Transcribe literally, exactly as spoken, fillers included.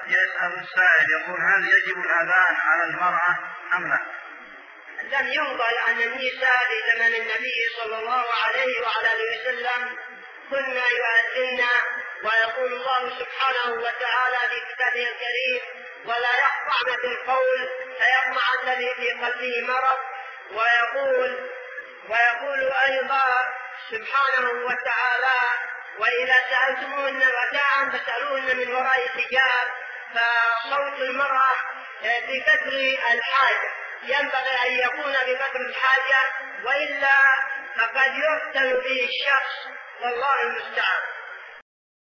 يسأل السائل يقول هل يجب الأذان على المرأة أم لا؟ لم ينقل عن النساء في زمن النبي صلى الله عليه وعلى اله وسلم كنا يؤذن، ويقول الله سبحانه وتعالى في كتابه الكريم: ولا يخضعن بالقول فيطمع الذي في قلبه مرض. ويقول ويقول ايضا سبحانه وتعالى: واذا سألتموهن متاعا فاسألوهن من وراء حجاب. فصوت المرأة بقدر الحاجة، ينبغي أن يكون بقدر الحاجة، وإلا فقد يفتن به الشخص، والله المستعان.